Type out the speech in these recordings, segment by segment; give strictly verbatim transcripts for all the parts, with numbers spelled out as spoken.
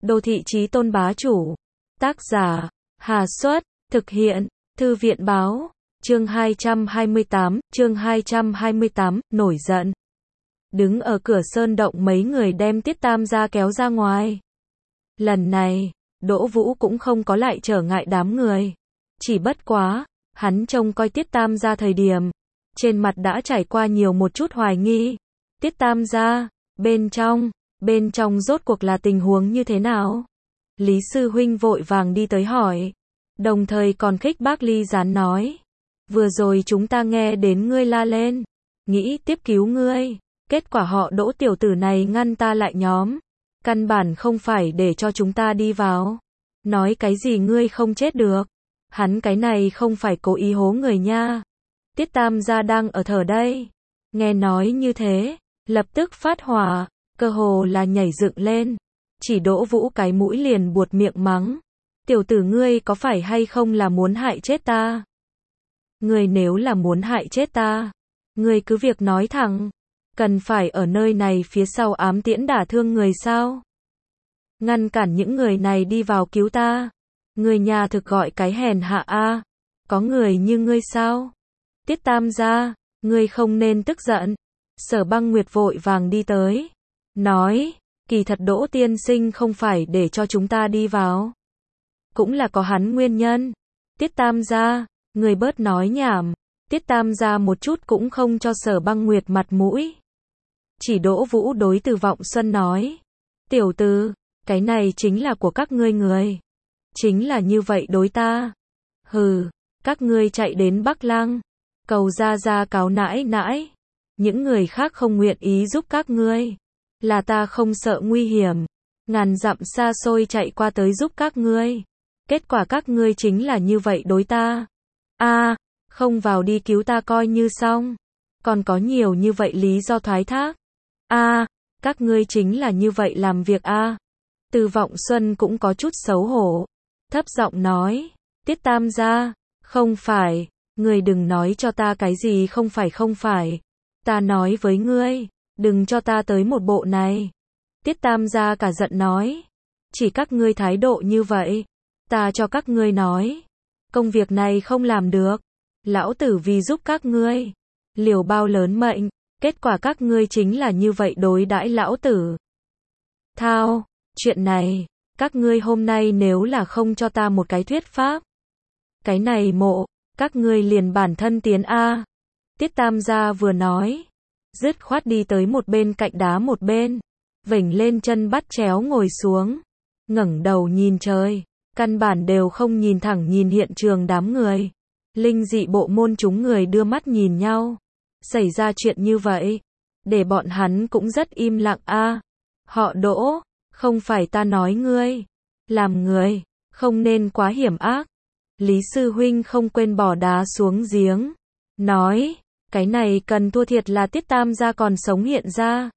Đô thị chí tôn bá chủ. Tác giả, Hà Xuất, thực hiện, Thư viện báo, chương hai trăm hai mươi tám, chương hai trăm hai mươi tám, nổi giận. Đứng ở cửa sơn động mấy người đem Tiết Tam gia kéo ra ngoài. Lần này, Đỗ Vũ cũng không có lại trở ngại đám người. Chỉ bất quá, hắn trông coi Tiết Tam gia thời điểm, trên mặt đã trải qua nhiều một chút hoài nghi. Tiết Tam gia, bên trong, bên trong rốt cuộc là tình huống như thế nào? Lý sư huynh vội vàng đi tới hỏi, đồng thời còn khích bác Ly Gián nói, vừa rồi chúng ta nghe đến ngươi la lên, nghĩ tiếp cứu ngươi, kết quả họ Đỗ tiểu tử này ngăn ta lại nhóm, căn bản không phải để cho chúng ta đi vào. Nói cái gì ngươi không chết được, hắn cái này không phải cố ý hố người nha. Tiết Tam gia đang ở thở đây, nghe nói như thế, lập tức phát hỏa, cơ hồ là nhảy dựng lên, chỉ Đỗ Vũ cái mũi liền buột miệng mắng, tiểu tử ngươi có phải hay không là muốn hại chết ta? Ngươi nếu là muốn hại chết ta, ngươi cứ việc nói thẳng, cần phải ở nơi này phía sau ám tiễn đả thương người sao? Ngăn cản những người này đi vào cứu ta, ngươi nhà thực gọi cái hèn hạ a, có người như ngươi sao? Tiết Tam gia, ngươi không nên tức giận. Sở Băng Nguyệt vội vàng đi tới, nói, kỳ thật Đỗ tiên sinh không phải để cho chúng ta đi vào, cũng là có hắn nguyên nhân. Tiết Tam gia, người bớt nói nhảm. Tiết Tam gia một chút cũng không cho Sở Băng Nguyệt mặt mũi. Chỉ Đỗ Vũ đối Từ Vọng Xuân nói, tiểu tử, cái này chính là của các ngươi người, chính là như vậy đối ta. Hừ, các ngươi chạy đến Bắc Lăng, cầu ra ra cáo nãi nãi, những người khác không nguyện ý giúp các ngươi, là ta không sợ nguy hiểm, ngàn dặm xa xôi chạy qua tới giúp các ngươi, kết quả các ngươi chính là như vậy đối ta. A, à, không vào đi cứu ta coi như xong, còn có nhiều như vậy lý do thoái thác. A, à, các ngươi chính là như vậy làm việc a. À. Từ Vọng Xuân cũng có chút xấu hổ, thấp giọng nói, Tiết Tam gia, không phải, ngươi đừng nói cho ta cái gì không phải không phải. Ta nói với ngươi, đừng cho ta tới một bộ này. Tiết Tam gia cả giận nói, chỉ các ngươi thái độ như vậy, ta cho các ngươi nói, công việc này không làm được. Lão tử vì giúp các ngươi, liều bao lớn mệnh, kết quả các ngươi chính là như vậy đối đãi lão tử. Thao, chuyện này, các ngươi hôm nay nếu là không cho ta một cái thuyết pháp, cái này mộ, các ngươi liền bản thân tiến a. Tiết Tam gia vừa nói, dứt khoát đi tới một bên cạnh đá một bên, vểnh lên chân bắt chéo ngồi xuống, ngẩng đầu nhìn trời, căn bản đều không nhìn thẳng nhìn hiện trường đám người. Linh dị bộ môn chúng người đưa mắt nhìn nhau, xảy ra chuyện như vậy, để bọn hắn cũng rất im lặng a. À, họ Đỗ, không phải ta nói ngươi, làm người, không nên quá hiểm ác. Lý sư huynh không quên bỏ đá xuống giếng, nói, cái này cần thua thiệt là Tiết Tam gia còn sống hiện ra.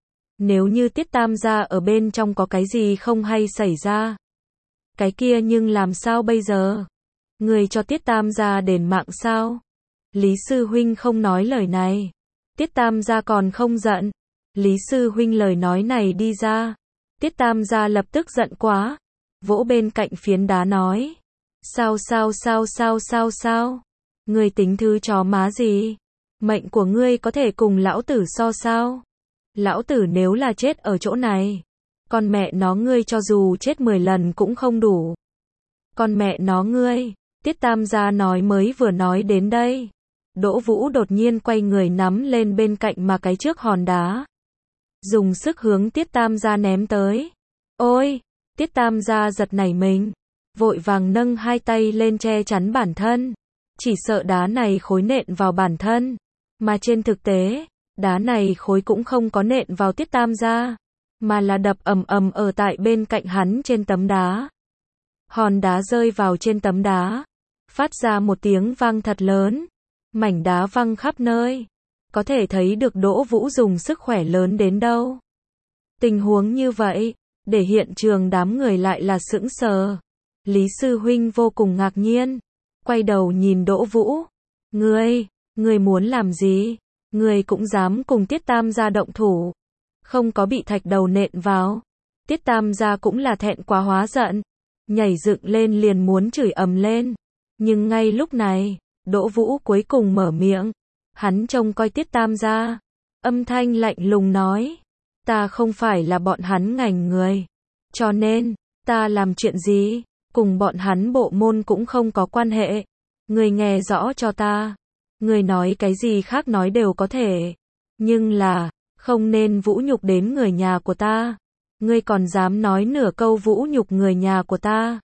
Nếu như Tiết Tam gia ở bên trong có cái gì không hay xảy ra, cái kia nhưng làm sao bây giờ? Người cho Tiết Tam gia đền mạng sao? Lý sư huynh không nói lời này, Tiết Tam gia còn không giận. Lý sư huynh lời nói này đi ra, Tiết Tam gia lập tức giận quá, vỗ bên cạnh phiến đá nói, sao sao sao sao sao sao? Ngươi tính thứ chó má gì? Mệnh của ngươi có thể cùng lão tử so sao? Lão tử nếu là chết ở chỗ này, con mẹ nó ngươi cho dù chết mười lần cũng không đủ. Con mẹ nó ngươi. Tiết Tam gia nói mới vừa nói đến đây, Đỗ Vũ đột nhiên quay người nắm lên bên cạnh mà cái trước hòn đá, dùng sức hướng Tiết Tam gia ném tới. Ôi! Tiết Tam gia giật nảy mình, vội vàng nâng hai tay lên che chắn bản thân, chỉ sợ đá này khối nện vào bản thân, mà trên thực tế, đá này khối cũng không có nện vào Tiết Tam gia, mà là đập ầm ầm ở tại bên cạnh hắn trên tấm đá. Hòn đá rơi vào trên tấm đá, phát ra một tiếng vang thật lớn, mảnh đá văng khắp nơi, có thể thấy được Đỗ Vũ dùng sức khỏe lớn đến đâu. Tình huống như vậy, để hiện trường đám người lại là sững sờ. Lý sư huynh vô cùng ngạc nhiên, quay đầu nhìn Đỗ Vũ, ngươi, ngươi muốn làm gì? Ngươi cũng dám cùng Tiết Tam gia động thủ, không có bị thạch đầu nện vào. Tiết Tam gia cũng là thẹn quá hóa giận, nhảy dựng lên liền muốn chửi ầm lên. Nhưng ngay lúc này, Đỗ Vũ cuối cùng mở miệng. Hắn trông coi Tiết Tam gia, âm thanh lạnh lùng nói, ta không phải là bọn hắn ngành người, cho nên, ta làm chuyện gì, cùng bọn hắn bộ môn cũng không có quan hệ. Ngươi nghe rõ cho ta, ngươi nói cái gì khác nói đều có thể, nhưng là, không nên vũ nhục đến người nhà của ta. Ngươi còn dám nói nửa câu vũ nhục người nhà của ta,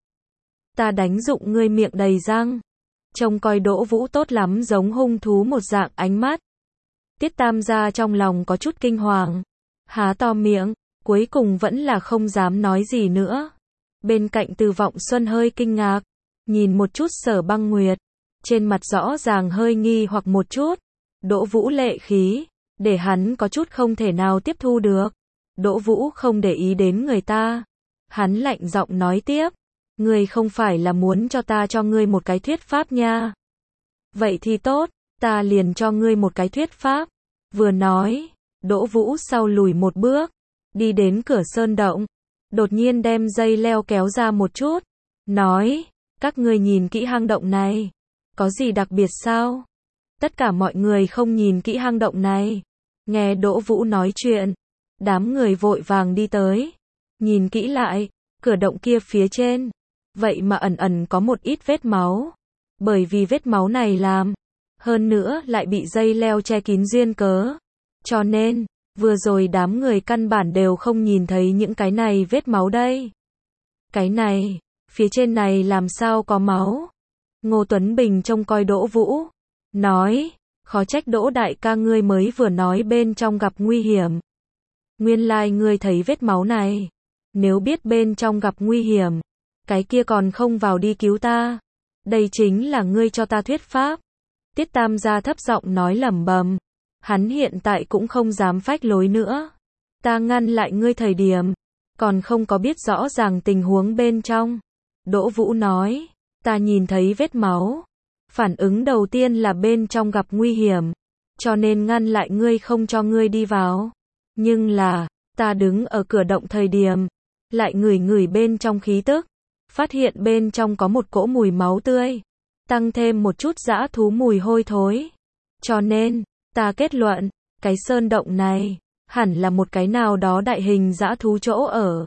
ta đánh dụng ngươi miệng đầy răng. Trông coi Đỗ Vũ tốt lắm giống hung thú một dạng ánh mắt. Tiết Tam gia trong lòng có chút kinh hoàng, há to miệng, cuối cùng vẫn là không dám nói gì nữa. Bên cạnh Từ Vọng Xuân hơi kinh ngạc, nhìn một chút Sở Băng Nguyệt, trên mặt rõ ràng hơi nghi hoặc một chút. Đỗ Vũ lệ khí, để hắn có chút không thể nào tiếp thu được. Đỗ Vũ không để ý đến người ta, hắn lạnh giọng nói tiếp, ngươi không phải là muốn cho ta cho ngươi một cái thuyết pháp nha. Vậy thì tốt, ta liền cho ngươi một cái thuyết pháp. Vừa nói, Đỗ Vũ sau lùi một bước, đi đến cửa sơn động, đột nhiên đem dây leo kéo ra một chút, nói, các ngươi nhìn kỹ hang động này, có gì đặc biệt sao? Tất cả mọi người không nhìn kỹ hang động này. Nghe Đỗ Vũ nói chuyện, đám người vội vàng đi tới, nhìn kỹ lại, cửa động kia phía trên, vậy mà ẩn ẩn có một ít vết máu. Bởi vì vết máu này làm, hơn nữa lại bị dây leo che kín duyên cớ. Cho nên, vừa rồi đám người căn bản đều không nhìn thấy những cái này vết máu đây. Cái này, phía trên này làm sao có máu? Ngô Tuấn Bình trông coi Đỗ Vũ, nói, khó trách Đỗ đại ca ngươi mới vừa nói bên trong gặp nguy hiểm. Nguyên lai ngươi thấy vết máu này, nếu biết bên trong gặp nguy hiểm, cái kia còn không vào đi cứu ta. Đây chính là ngươi cho ta thuyết pháp. Tiết Tam gia thấp giọng nói lẩm bẩm, hắn hiện tại cũng không dám phách lối nữa. Ta ngăn lại ngươi thời điểm, còn không có biết rõ ràng tình huống bên trong. Đỗ Vũ nói, ta nhìn thấy vết máu, phản ứng đầu tiên là bên trong gặp nguy hiểm, cho nên ngăn lại ngươi không cho ngươi đi vào. Nhưng là, ta đứng ở cửa động thời điểm, lại ngửi ngửi bên trong khí tức, phát hiện bên trong có một cỗ mùi máu tươi, tăng thêm một chút dã thú mùi hôi thối. Cho nên, ta kết luận, cái sơn động này, hẳn là một cái nào đó đại hình dã thú chỗ ở.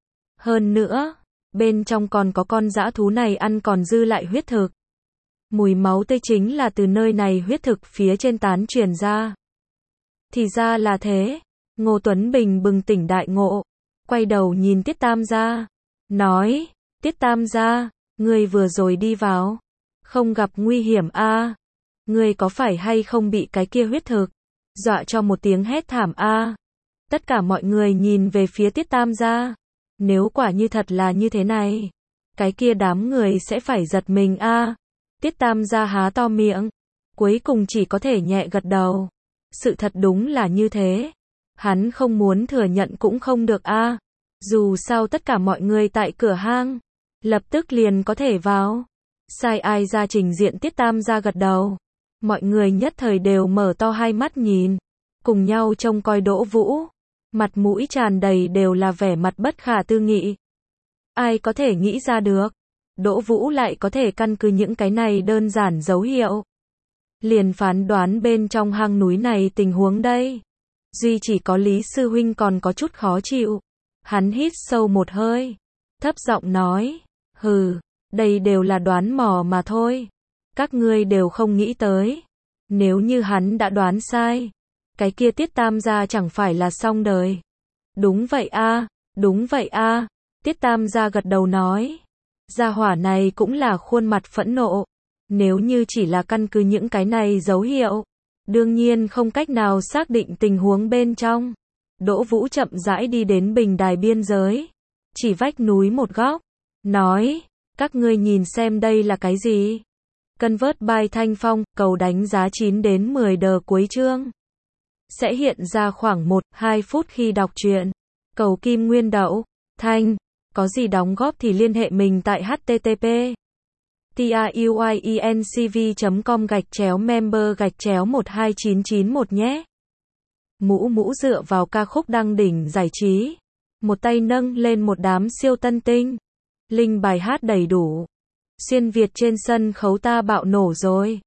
Hơn nữa, bên trong còn có con dã thú này ăn còn dư lại huyết thực. Mùi máu tươi chính là từ nơi này huyết thực phía trên tán truyền ra. Thì ra là thế. Ngô Tuấn Bình bừng tỉnh đại ngộ, quay đầu nhìn Tiết Tam gia, nói, Tiết Tam gia, ngươi vừa rồi đi vào, không gặp nguy hiểm a? À? Ngươi có phải hay không bị cái kia huyết thực dọa cho một tiếng hét thảm a? À? Tất cả mọi người nhìn về phía Tiết Tam gia, nếu quả như thật là như thế này, cái kia đám người sẽ phải giật mình a. À? Tiết Tam gia há to miệng, cuối cùng chỉ có thể nhẹ gật đầu. Sự thật đúng là như thế. Hắn không muốn thừa nhận cũng không được a. À. Dù sao tất cả mọi người tại cửa hang, lập tức liền có thể vào. Sai ai ra trình diện Tiết Tam gia gật đầu. Mọi người nhất thời đều mở to hai mắt nhìn, cùng nhau trông coi Đỗ Vũ. Mặt mũi tràn đầy đều là vẻ mặt bất khả tư nghị. Ai có thể nghĩ ra được, Đỗ Vũ lại có thể căn cứ những cái này đơn giản dấu hiệu, liền phán đoán bên trong hang núi này tình huống đây. Duy chỉ có Lý sư huynh còn có chút khó chịu. Hắn hít sâu một hơi, thấp giọng nói, hừ, đây đều là đoán mò mà thôi. Các ngươi đều không nghĩ tới. Nếu như hắn đã đoán sai, cái kia Tiết Tam gia chẳng phải là xong đời. Đúng vậy a, à, đúng vậy a. À. Tiết Tam gia gật đầu nói, gia hỏa này cũng là khuôn mặt phẫn nộ. Nếu như chỉ là căn cứ những cái này dấu hiệu, đương nhiên không cách nào xác định tình huống bên trong. Đỗ Vũ chậm rãi đi đến bình đài biên giới, chỉ vách núi một góc, nói, các ngươi nhìn xem đây là cái gì? Convert by Thanh Phong, cầu đánh giá chín đến mười đờ cuối chương. Sẽ hiện ra khoảng một đến hai phút khi đọc truyện. Cầu Kim Nguyên Đậu, Thanh, có gì đóng góp thì liên hệ mình tại http truyencv chấm com gạch chéo member gạch chéo một hai chín chín một nhé. Mũ mũ dựa vào ca khúc đăng đỉnh giải trí. một tay nâng lên một đám siêu tân tinh. Linh bài hát đầy đủ. Xuyên Việt trên sân khấu ta bạo nổ rồi.